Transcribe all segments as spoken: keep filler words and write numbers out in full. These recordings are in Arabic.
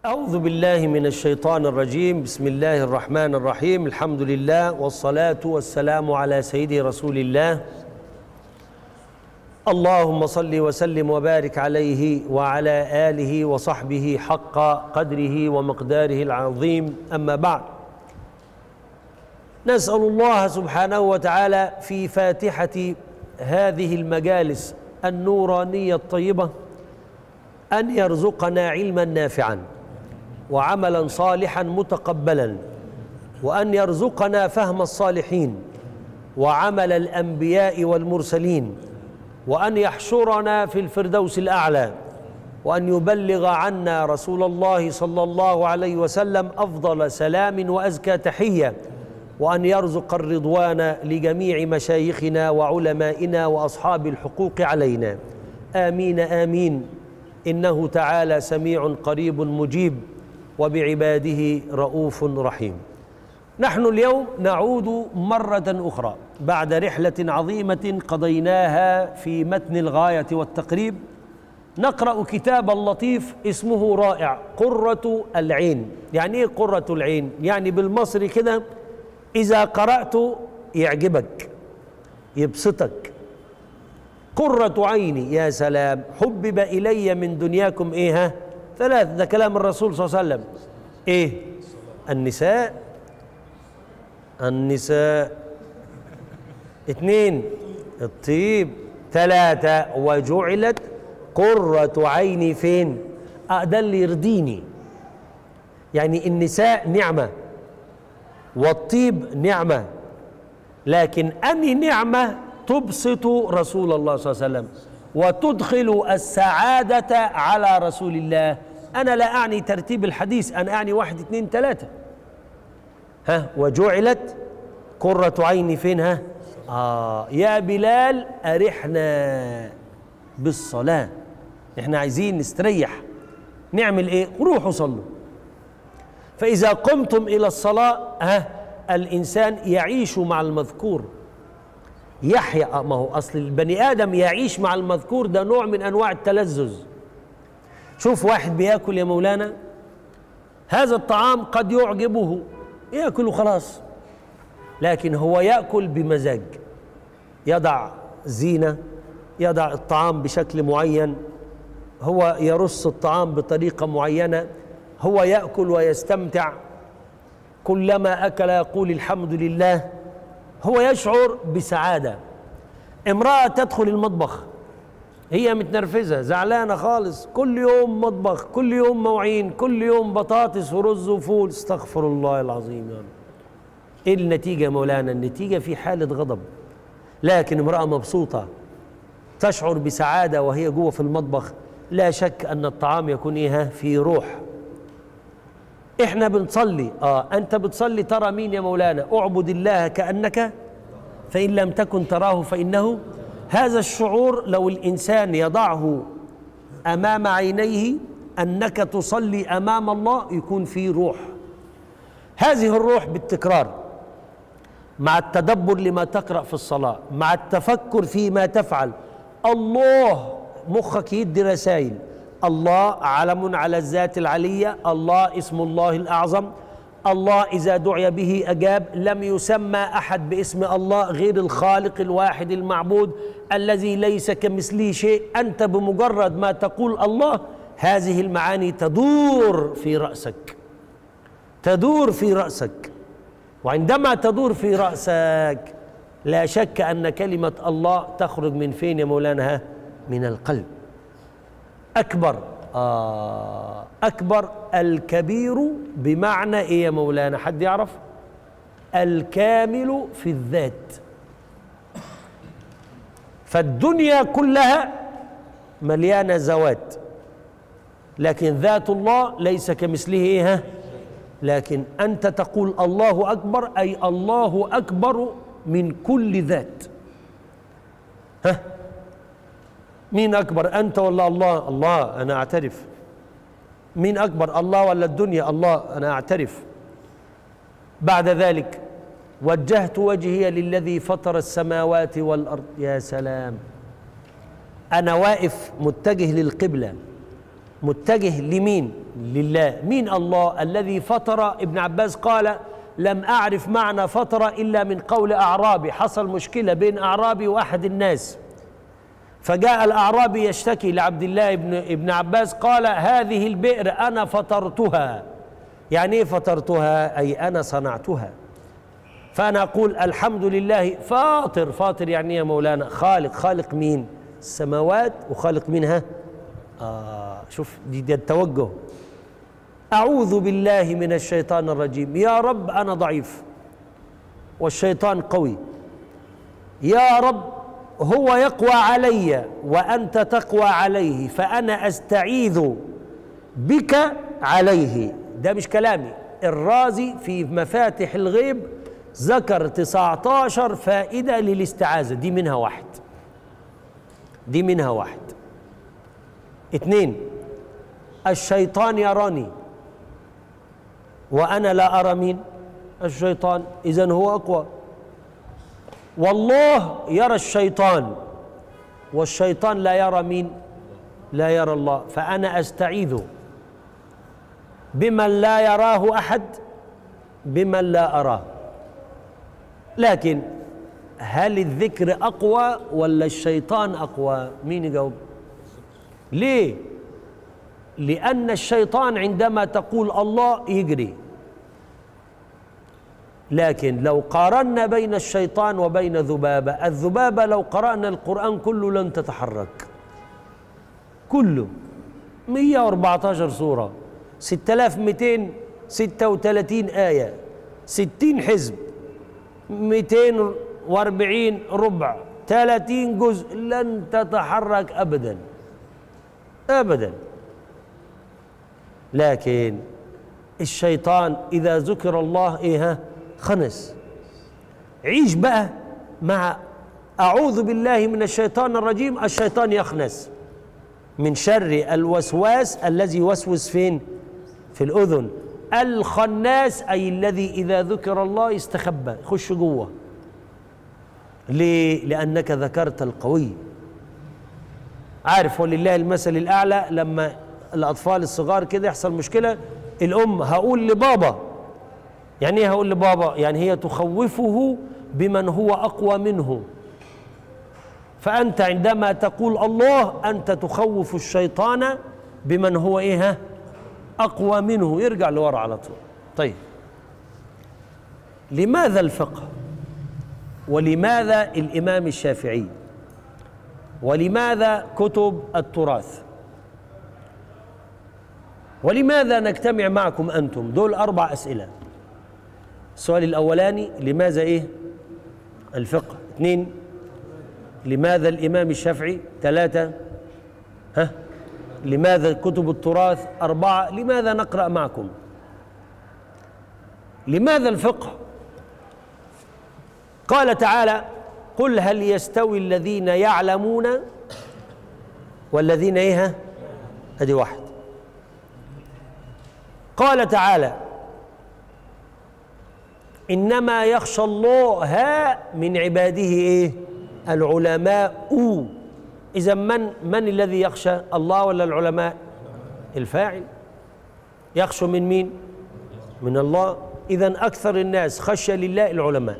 أعوذ بالله من الشيطان الرجيم. بسم الله الرحمن الرحيم. الحمد لله والصلاة والسلام على سيدي رسول الله. اللهم صل وسلم وبارك عليه وعلى آله وصحبه حق قدره ومقداره العظيم. أما بعد، نسأل الله سبحانه وتعالى في فاتحة هذه المجالس النورانية الطيبة أن يرزقنا علما نافعا وعملا صالحا متقبلا، وأن يرزقنا فهم الصالحين وعمل الأنبياء والمرسلين، وأن يحشرنا في الفردوس الأعلى، وأن يبلغ عنا رسول الله صلى الله عليه وسلم أفضل سلام وأزكى تحية، وأن يرزق الرضوان لجميع مشايخنا وعلمائنا وأصحاب الحقوق علينا. آمين آمين. إنه تعالى سميع قريب مجيب وبعباده رؤوف رحيم. نحن اليوم نعود مرة أخرى بعد رحلة عظيمة قضيناها في متن الغاية والتقريب، نقرأ كتابا لطيف اسمه رائع، قرة العين. يعني إيه قرة العين؟ يعني بالمصري كده إذا قرأته يعجبك يبسطك. قرة عيني، يا سلام. حبب إلي من دنياكم إيه ها؟ ثلاث، ده كلام الرسول صلى الله عليه وسلم. إيه؟ النساء. النساء. اثنين، الطيب. ثلاثة، وجعلت قرة عيني فين؟ آه ده اللي يرضيني. يعني النساء نعمة والطيب نعمة، لكن أني نعمة تبسط رسول الله صلى الله عليه وسلم وتدخل السعادة على رسول الله. أنا لا أعني ترتيب الحديث، أنا أعني واحد اثنين ثلاثة. ها؟ وجعلت قرة عيني فين؟ ها؟ آه يا بلال أرحنا بالصلاة، إحنا عايزين نستريح. نعمل إيه؟ روحوا صلوا. فإذا قمتم إلى الصلاة ها الإنسان يعيش مع المذكور، يحيا. ما هو أصل البني آدم يعيش مع المذكور، ده نوع من أنواع التلذذ. شوف واحد بياكل يا مولانا، هذا الطعام قد يعجبه، ياكل خلاص، لكن هو ياكل بمزاج، يضع زينة، يضع الطعام بشكل معين، هو يرص الطعام بطريقة معينة، هو يأكل ويستمتع، كلما أكل يقول الحمد لله، هو يشعر بسعادة. امرأة تدخل المطبخ هي متنرفزة زعلانة خالص، كل يوم مطبخ، كل يوم مواعين، كل يوم بطاطس ورز وفول، استغفر الله العظيم. يعني ايه النتيجة يا مولانا؟ النتيجة في حالة غضب. لكن امرأة مبسوطة تشعر بسعادة وهي جوه في المطبخ، لا شك أن الطعام يكون إيه؟ في روح. إحنا بنصلي، آه أنت بتصلي ترى مين يا مولانا؟ أعبد الله كأنك فإن لم تكن تراه فإنه. هذا الشعور لو الإنسان يضعه أمام عينيه أنك تصلي أمام الله يكون فيه روح. هذه الروح بالتكرار مع التدبر لما تقرأ في الصلاة، مع التفكر فيما تفعل. الله مخك يدي رسائل. الله علم على الذات العلية، الله اسم الله الأعظم، الله إذا دعي به أجاب، لم يسمى أحد باسم الله غير الخالق الواحد المعبود الذي ليس كمثله شيء. أنت بمجرد ما تقول الله هذه المعاني تدور في رأسك، تدور في رأسك، وعندما تدور في رأسك لا شك أن كلمة الله تخرج من فين يا مولانا؟ من القلب. أكبر آه أكبر الكبير بمعنى إيه يا مولانا؟ حد يعرف؟ الكامل في الذات. فالدنيا كلها مليانة ذوات، لكن ذات الله ليس كمثله إيه؟ لكن أنت تقول الله أكبر، أي الله أكبر من كل ذات. ها؟ مين أكبر، أنت ولا الله؟ الله، أنا أعترف. مين أكبر، الله ولا الدنيا؟ الله، أنا أعترف. بعد ذلك وجهت وجهي للذي فطر السماوات والأرض. يا سلام، أنا واقف متجه للقبلة، متجه لمين؟ لله. مين الله؟ الذي فطر. ابن عباس قال لم أعرف معنى فطر إلا من قول أعرابي، حصل مشكلة بين أعرابي وأحد الناس، فجاء الأعرابي يشتكي لعبد الله ابن ابن عباس، قال هذه البئر أنا فطرتها. يعني إيه فطرتها؟ أي أنا صنعتها. فأنا أقول الحمد لله فاطر. فاطر يعني يا مولانا خالق. خالق مين؟ السماوات. وخالق منها آه شوف دي, دي التوجه. أعوذ بالله من الشيطان الرجيم. يا رب أنا ضعيف والشيطان قوي، يا رب هو يقوى علي وأنت تقوى عليه، فأنا أستعيذ بك عليه. ده مش كلامي، الرازي في مفاتح الغيب ذكر تسعة عشر فائدة للاستعاذة، دي منها واحد دي منها واحد اثنين، الشيطان يراني وأنا لا أرى مين؟ الشيطان، إذن هو أقوى. والله يرى الشيطان والشيطان لا يرى مين؟ لا يرى الله، فأنا أستعيذ بمن لا يراه أحد بمن لا أراه. لكن هل الذكر أقوى ولا الشيطان أقوى؟ مين يجاوب؟ ليه؟ لأن الشيطان عندما تقول الله يجري، لكن لو قارنا بين الشيطان وبين ذبابة، الذبابة لو قرأنا القرآن كله لن تتحرك، كله مئة وأربعة عشر سورة، ستة آلاف ومئتين وستة وثلاثين آية، ستين حزب، مئتين وأربعين ربع، ثلاثين جزء، لن تتحرك أبدا أبدا. لكن الشيطان إذا ذكر الله إيه؟ خنس. عيش بقى مع أعوذ بالله من الشيطان الرجيم، الشيطان يخنس من شر الوسواس الذي يوسوس فين؟ في الأذن. الخناس أي الذي إذا ذكر الله يستخبى يخش جوه. ليه؟ لأنك ذكرت القوي. عارف ولله المثل الأعلى، لما الأطفال الصغار كده يحصل مشكلة، الأم هقول لبابا. يعني ايه هقول لبابا؟ يعني هي تخوفه بمن هو أقوى منه. فأنت عندما تقول الله أنت تخوف الشيطان بمن هو إيه؟ أقوى منه، يرجع لورا على طول. طيب، لماذا الفقه؟ ولماذا الإمام الشافعي؟ ولماذا كتب التراث؟ ولماذا نجتمع معكم أنتم؟ دول أربع أسئلة. السؤال الأولاني لماذا إيه؟ الفقه. اثنين، لماذا الإمام الشافعي؟ ثلاثة، ها؟ لماذا كتب التراث؟ أربعة، لماذا نقرأ معكم؟ لماذا الفقه؟ قال تعالى: قل هل يستوي الذين يعلمون والذين إيه؟ أدي واحد. قال تعالى: إنما يخشى الله من عباده إيه؟ العلماء. إذا من من الذي يخشى؟ الله ولا العلماء؟ الفاعل. يخشى من مين؟ من الله. إذا أكثر الناس خشية لله العلماء.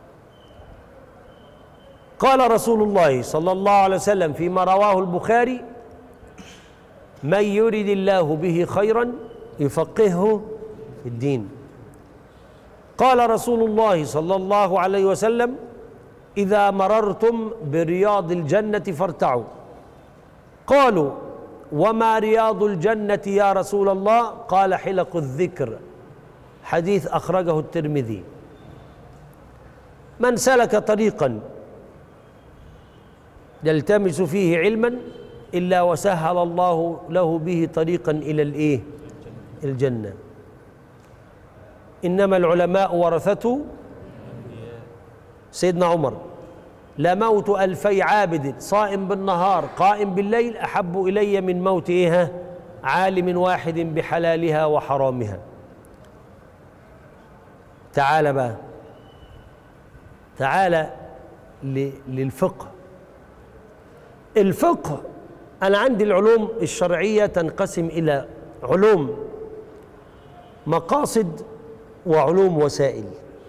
قال رسول الله صلى الله عليه وسلم فيما رواه البخاري: من يرد الله به خيرا يفقهه في الدين. قال رسول الله صلى الله عليه وسلم: إذا مررتم برياض الجنة فارتعوا. قالوا: وما رياض الجنة يا رسول الله؟ قال: حلق الذكر. حديث أخرجه الترمذي. من سلك طريقا يلتمس فيه علما إلا وسهل الله له به طريقا إلى الإيه؟ الجنة. إنما العلماء ورثته سيدنا عمر: لموت ألفي عابد صائم بالنهار قائم بالليل أحب إلي من موت إيه؟ عالم واحد بحلالها وحرامها. تعال بقى، تعال للفقه. الفقه أنا عندي العلوم الشرعية تنقسم إلى علوم مقاصد وعلوم وسائل،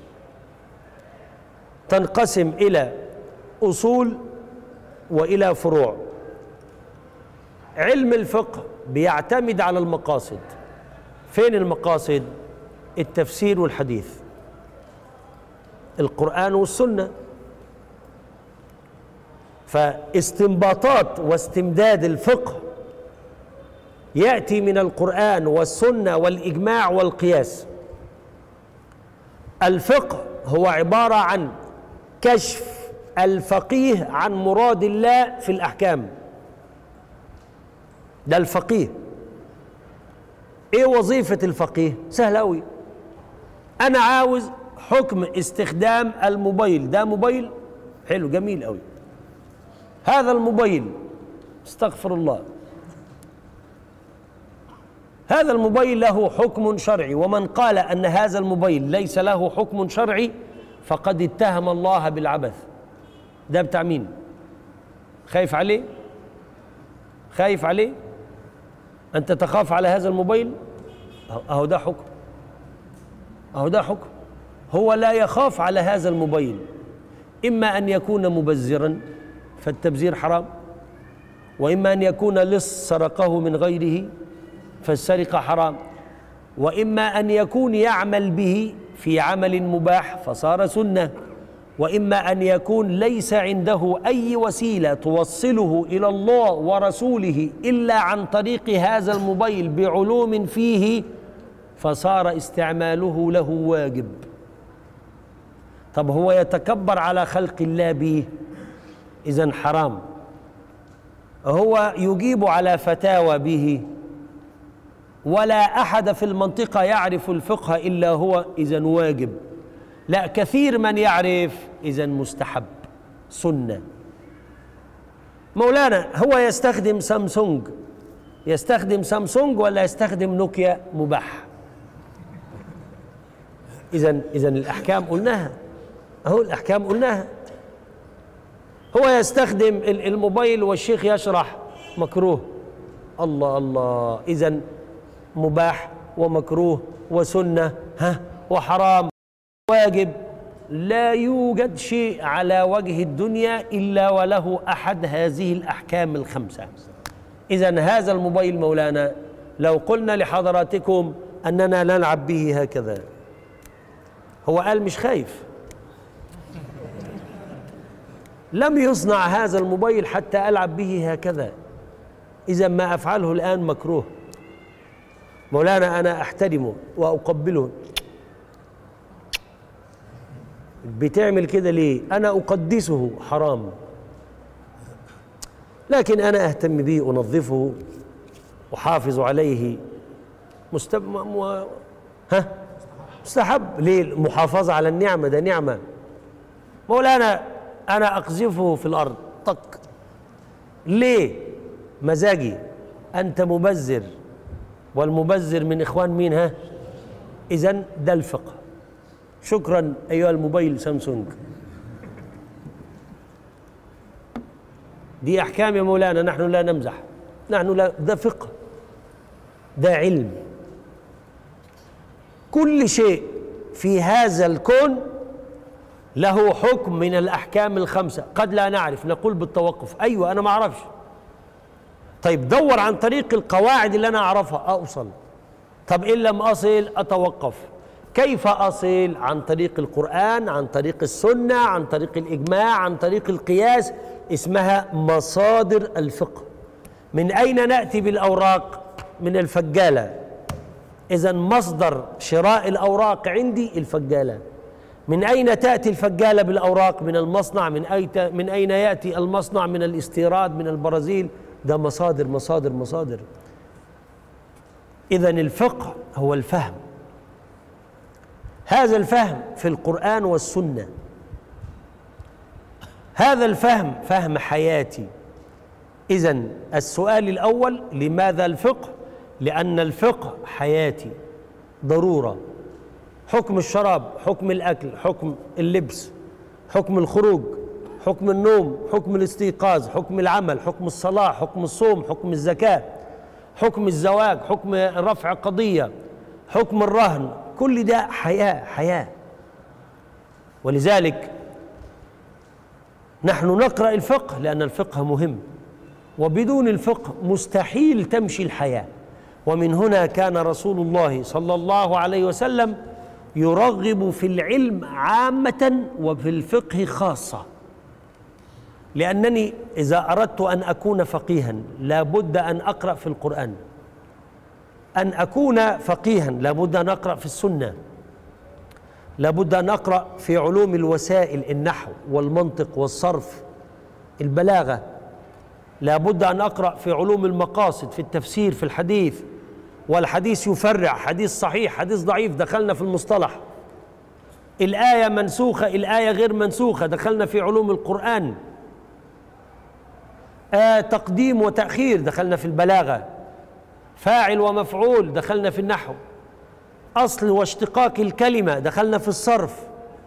تنقسم إلى أصول وإلى فروع. علم الفقه بيعتمد على المقاصد. فين المقاصد؟ التفسير والحديث، القرآن والسنة. فاستنباطات واستمداد الفقه يأتي من القرآن والسنة والإجماع والقياس. الفقه هو عبارة عن كشف الفقيه عن مراد الله في الأحكام. ده الفقيه. ايه وظيفة الفقيه؟ سهلة أوي. أنا عاوز حكم استخدام الموبايل. ده موبايل حلو جميل أوي. هذا الموبايل، استغفر الله، هذا الموبايل له حكم شرعي، ومن قال أن هذا الموبايل ليس له حكم شرعي فقد اتهم الله بالعبث. ده بتاع مين؟ خايف عليه؟ خايف عليه؟ أنت تخاف على هذا الموبايل؟ أهو ده حكم، أهو ده حكم. هو لا يخاف على هذا الموبايل، إما أن يكون مبذرا فالتبذير حرام، وإما أن يكون لص سرقه من غيره فالسرقة حرام، وإما أن يكون يعمل به في عمل مباح فصار سنة، وإما أن يكون ليس عنده أي وسيلة توصله إلى الله ورسوله إلا عن طريق هذا الموبايل بعلوم فيه فصار استعماله له واجب. طب هو يتكبر على خلق الله به، إذن حرام. هو يجيب على فتاوى به، ولا أحد في المنطقة يعرف الفقه إلا هو، إذن واجب. لا، كثير من يعرف، إذن مستحب سنة. مولانا هو يستخدم سامسونج، يستخدم سامسونج ولا يستخدم نوكيا؟ مباح. إذن إذن الأحكام قلناها، أهو الأحكام قلناها. هو يستخدم الموبايل والشيخ يشرح، مكروه. الله الله، إذن مباح ومكروه وسنة ها وحرام واجب. لا يوجد شيء على وجه الدنيا إلا وله أحد هذه الأحكام الخمسة. إذن هذا الموبايل مولانا لو قلنا لحضراتكم أننا نلعب به هكذا، هو قال مش خايف. لم يصنع هذا الموبايل حتى ألعب به هكذا، إذا ما أفعله الآن مكروه. مولانا أنا أحترمه وأقبله. بتعمل كده ليه؟ أنا أقدسه، حرام. لكن أنا أهتم به، أنظفه، أحافظ عليه، مستب... م... ها؟ مستحب. ليه؟ المحافظة على النعمة، ده نعمة. مولانا أنا أقذفه في الأرض، طق. ليه؟ مزاجي. أنت مبذر، والمبذر من إخوان مين؟ ها؟ إذن ده الفقه. شكرا أيها الموبايل سامسونج. دي أحكام يا مولانا، نحن لا نمزح، نحن لا، ده فقه، ده علم. كل شيء في هذا الكون له حكم من الأحكام الخمسة. قد لا نعرف، نقول بالتوقف. أيوة أنا ما أعرفش. طيب دور عن طريق القواعد اللي أنا أعرفها أوصل. طب إن لم أصل أتوقف. كيف أصل؟ عن طريق القرآن، عن طريق السنة، عن طريق الإجماع، عن طريق القياس. اسمها مصادر الفقه. من أين نأتي بالأوراق؟ من الفجالة. إذن مصدر شراء الأوراق عندي الفجالة. من أين تأتي الفجالة بالأوراق؟ من المصنع. من أين من أين يأتي المصنع؟ من الاستيراد من البرازيل. ده مصادر مصادر مصادر. إذن الفقه هو الفهم. هذا الفهم في القرآن والسنة. هذا الفهم فهم حياتي. إذن السؤال الأول: لماذا الفقه؟ لأن الفقه حياتي، ضرورة. حكم الشراب، حكم الأكل، حكم اللبس، حكم الخروج، حكم النوم، حكم الاستيقاظ، حكم العمل، حكم الصلاة، حكم الصوم، حكم الزكاة، حكم الزواج، حكم رفع قضية، حكم الرهن، كل ده حياة حياة. ولذلك نحن نقرأ الفقه لأن الفقه مهم، وبدون الفقه مستحيل تمشي الحياة. ومن هنا كان رسول الله صلى الله عليه وسلم يرغب في العلم عامة وفي الفقه خاصة، لأنني إذا أردت أن أكون فقيها لابد أن أقرأ في القرآن، أن أكون فقيها لابد أن أقرأ في السنة، لابد أن أقرأ في علوم الوسائل، النحو والمنطق والصرف، البلاغة، لابد أن أقرأ في علوم المقاصد، في التفسير، في الحديث، والحديث يفرع حديث صحيح حديث ضعيف، دخلنا في المصطلح، الآية منسوخة الآية غير منسوخة، دخلنا في علوم القرآن، آه تقديم وتأخير، دخلنا في البلاغة، فاعل ومفعول، دخلنا في النحو، أصل واشتقاق الكلمة، دخلنا في الصرف،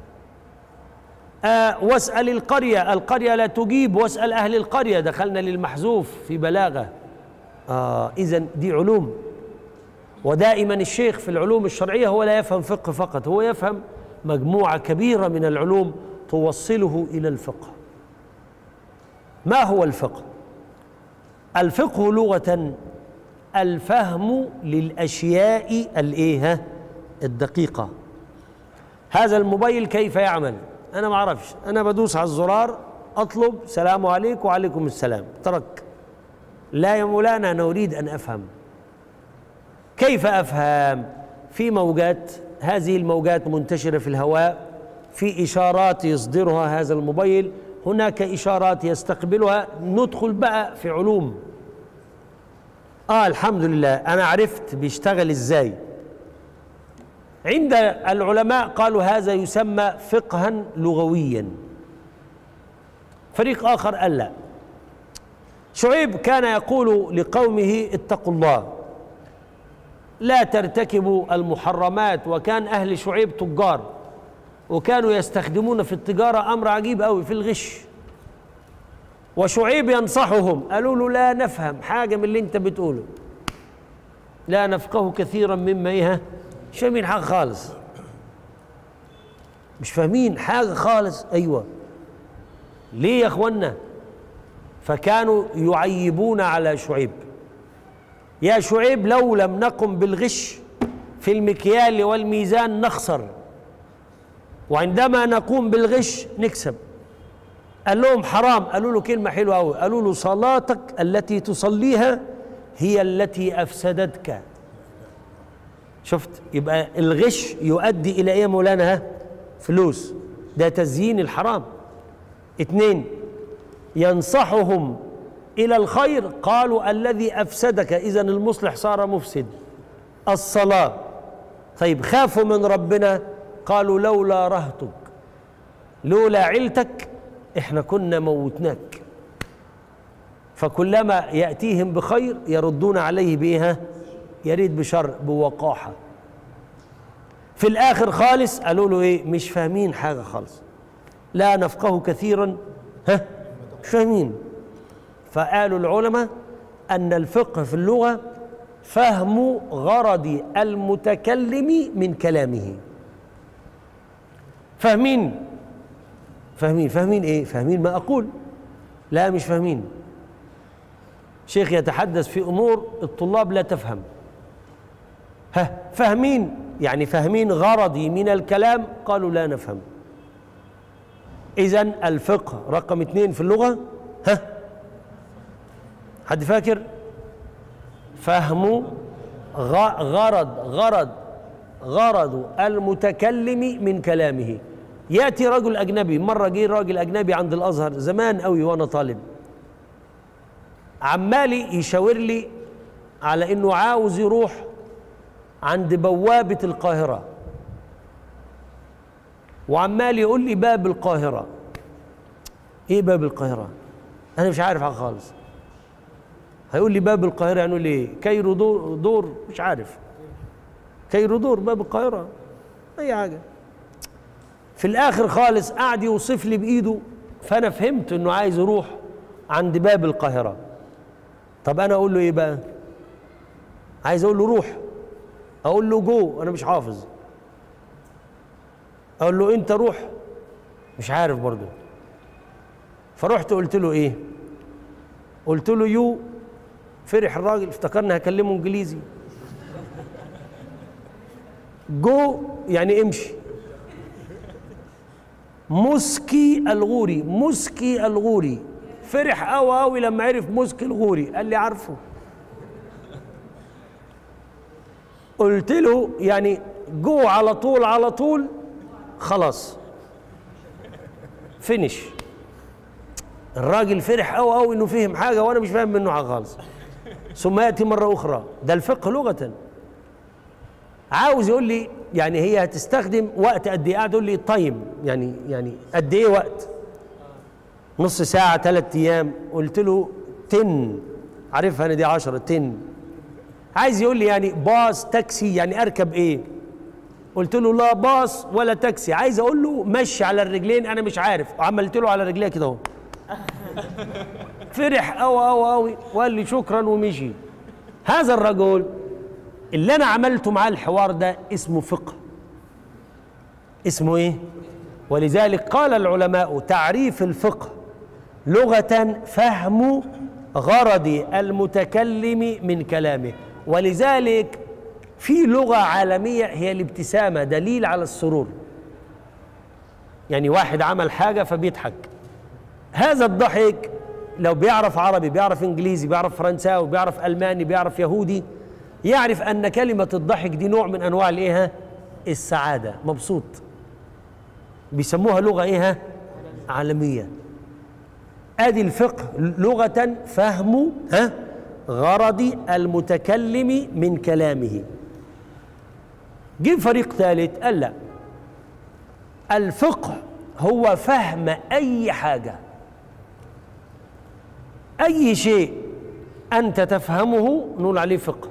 آه واسأل القرية، القرية لا تجيب، واسأل أهل القرية، دخلنا للمحذوف في بلاغة. آه إذن دي علوم. ودائما الشيخ في العلوم الشرعية هو لا يفهم فقه فقط، هو يفهم مجموعة كبيرة من العلوم توصله إلى الفقه. ما هو الفقه؟ الفقه لغة الفهم للأشياء الإيه الدقيقة. هذا الموبايل كيف يعمل؟ أنا ما أعرفش، أنا بدوس على الزرار أطلب سلام عليكم وعليكم السلام، ترك. لا يا مولانا أنا أريد أن أفهم. كيف أفهم؟ في موجات، هذه الموجات منتشرة في الهواء، في إشارات يصدرها هذا الموبايل، هناك إشارات يستقبلها، ندخل بقى في علوم. آه الحمد لله أنا عرفت بيشتغل إزاي. عند العلماء قالوا هذا يسمى فقها لغويا. فريق آخر قال لا، شعيب كان يقول لقومه اتقوا الله لا ترتكبوا المحرمات، وكان أهل شعيب تجار وكانوا يستخدمون في التجارة أمر عجيب قوي في الغش، وشعيب ينصحهم، قالوا له لا نفهم حاجة من اللي انت بتقوله، لا نفقه كثيرا مما ايه مش فاهمين حاجة خالص، مش فاهمين حاجة خالص. أيوة ليه يا أخوانا؟ فكانوا يعيبون على شعيب، يا شعيب لو لم نقم بالغش في المكيال والميزان نخسر، وعندما نقوم بالغش نكسب. قال لهم حرام، قالوا له كلمة حلوة أوي، قالوا له صلاتك التي تصليها هي التي أفسدتك. شفت؟ يبقى الغش يؤدي إلى إيه يا مولانا؟ ها؟ فلوس، ده تزيين الحرام. اتنين، ينصحهم إلى الخير، قالوا الذي أفسدك، إذن المصلح صار مفسد. الصلاة، طيب خافوا من ربنا، قالوا لولا رهتك لولا علتك احنا كنا موتناك. فكلما يأتيهم بخير يردون عليه بإيه؟ يريد بشر، بوقاحة. في الآخر خالص قالوا له إيه؟ مش فاهمين حاجة خالص، لا نفقه كثيرا، ها مش فاهمين. فقالوا العلماء أن الفقه في اللغة فهم غرض المتكلم من كلامه. فاهمين فاهمين فاهمين ايه؟ فاهمين ما أقول؟ لا مش فاهمين. شيخ يتحدث في أمور الطلاب لا تفهم. ها فاهمين؟ يعني فاهمين غرضي من الكلام؟ قالوا لا نفهم. إذن الفقه رقم اثنين في اللغة، ها حد فاكر؟ فهم غرض غرض غرض المتكلم من كلامه. يأتي رجل أجنبي، مرة جه راجل أجنبي عند الأزهر زمان قوي وأنا طالب، عمالي يشاور لي على إنه عاوز يروح عند بوابة القاهرة، وعمال يقول لي باب القاهرة. إيه باب القاهرة؟ أنا مش عارف حاجة خالص. هيقول لي باب القاهرة يعني يقول لي إيه؟ كيرو دور, دور مش عارف، كيرو دور باب القاهرة أي حاجة. في الآخر خالص قعد يوصف لي بإيده فأنا فهمت إنه عايز يروح عند باب القاهرة. طب أنا أقول له إيه بقى؟ عايز أقول له روح، أقول له جو، أنا مش حافظ. أقول له أنت روح، مش عارف برضه. فرحت قلت له إيه؟ قلت له يو. فرح الراجل، افتكرني هكلمه إنجليزي. جو يعني امشي. مسكي الغوري، مسكي الغوري. فرح قوي قوي لما عرف مسكي الغوري، قال لي عارفه. قلت له يعني جو على طول على طول، خلاص فينش. الراجل فرح قوي قوي انه فهم حاجه وانا مش فاهم منه حاجه خالص. ثم ياتي مره اخرى، ده الفقه لغه. عاوز يقول لي يعني هي هتستخدم وقت قد ايه؟ قاعد يقول لي تايم، يعني يعني قد ايه وقت؟ نص ساعه، ثلاث ايام. قلت له تن، عارفها انا دي عشرة. تن عايز يقول لي يعني باص تاكسي، يعني اركب ايه؟ قلت له لا باص ولا تاكسي. عايز اقول له مشي على الرجلين، انا مش عارف. عملت له على رجليه كده اهو. فرح قوي قوي قوي وقال لي شكرا ومشي. هذا الرجل اللي انا عملته معاه الحوار ده اسمه فقه. اسمه ايه؟ ولذلك قال العلماء تعريف الفقه لغة فهم غرض المتكلم من كلامه. ولذلك في لغة عالمية هي الابتسامة، دليل على السرور. يعني واحد عمل حاجة فبيضحك، هذا الضحك لو بيعرف عربي، بيعرف انجليزي، بيعرف فرنساوي، بيعرف الماني، بيعرف يهودي، يعرف ان كلمة الضحك دي نوع من انواع الايه؟ السعادة، مبسوط. بيسموها لغة ايه؟ عالمية. ادي الفقه لغة فهم ها غرض المتكلم من كلامه. جه فريق ثالث قال لا، الفقه هو فهم اي حاجة، اي شيء انت تفهمه نقول عليه فقه.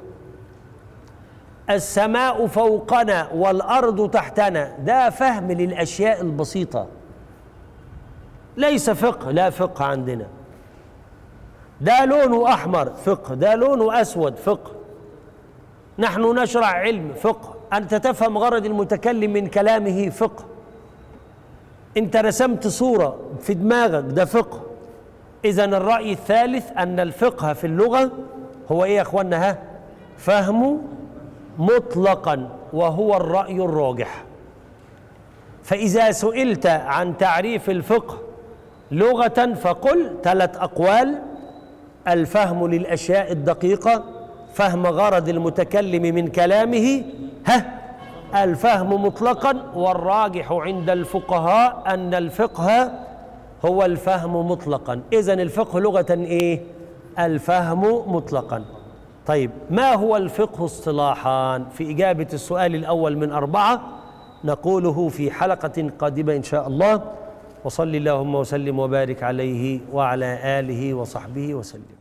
السماء فوقنا والارض تحتنا، ده فهم للاشياء البسيطة، ليس فقه، لا فقه عندنا. ده لونه احمر فقه، ده لونه اسود فقه. نحن نشرع علم فقه. انت تفهم غرض المتكلم من كلامه فقه. انت رسمت صورة في دماغك، ده فقه. اذن الرأي الثالث ان الفقه في اللغة هو ايه يا اخوانا؟ ها فهم مطلقا، وهو الرأي الراجح. فاذا سئلت عن تعريف الفقه لغة فقل ثلاث اقوال: الفهم للاشياء الدقيقة، فهم غرض المتكلم من كلامه، ها الفهم مطلقا، والراجح عند الفقهاء ان الفقه هو الفهم مطلقا. اذن الفقه لغة ايه؟ الفهم مطلقا. طيب ما هو الفقه اصطلاحا؟ في اجابة السؤال الاول من اربعة نقوله في حلقة قادمة ان شاء الله. وصل اللهم وسلم وبارك عليه وعلى آله وصحبه وسلم.